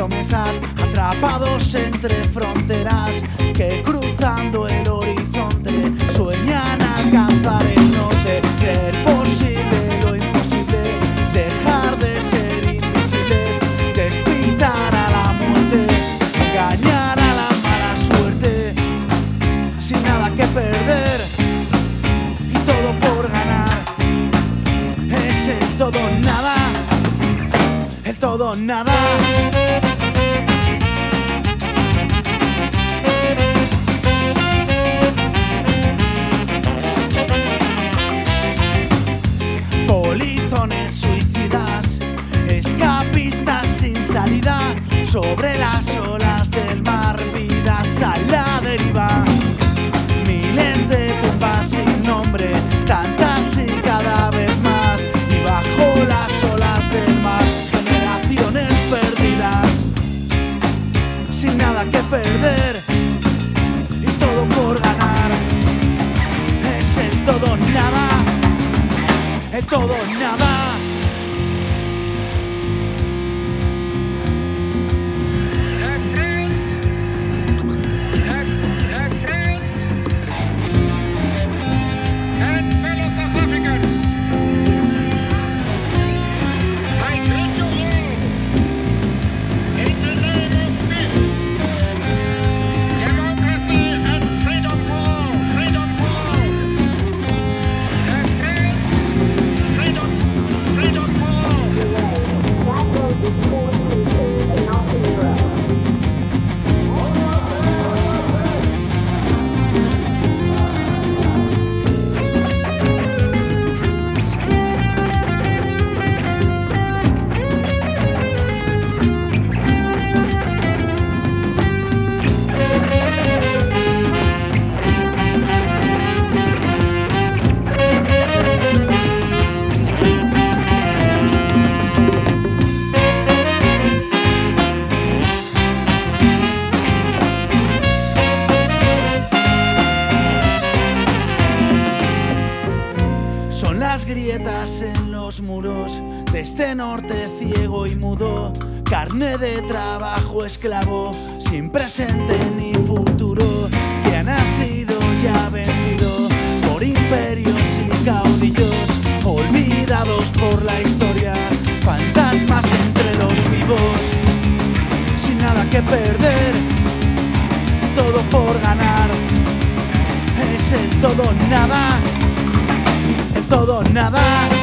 promesas, atrapados entre fronteras que cruzando el horizonte sueñan alcanzar el norte. Creer posible lo imposible, dejar de ser invisibles, despistar a la muerte, engañar a la mala suerte, sin nada que perder y todo por ganar. Es el todo nada, el todo nada. Polizones suicidas, escapistas sin salida, sobre las olas del mar, vidas a la deriva. Miles de tumbas sin nombre, tantas y cada vez más, y bajo las olas del mar, generaciones perdidas, sin nada que perder y todo por ganar. Es el todo nada, el todo nada. Son las grietas en los muros de este norte ciego y mudo, carne de trabajo esclavo, sin presente ni futuro, que ha nacido y ha vencido por imperios y caudillos, olvidados por la historia, fantasmas entre los vivos, sin nada que perder, todo por ganar. Es el todo nada, el todo nada.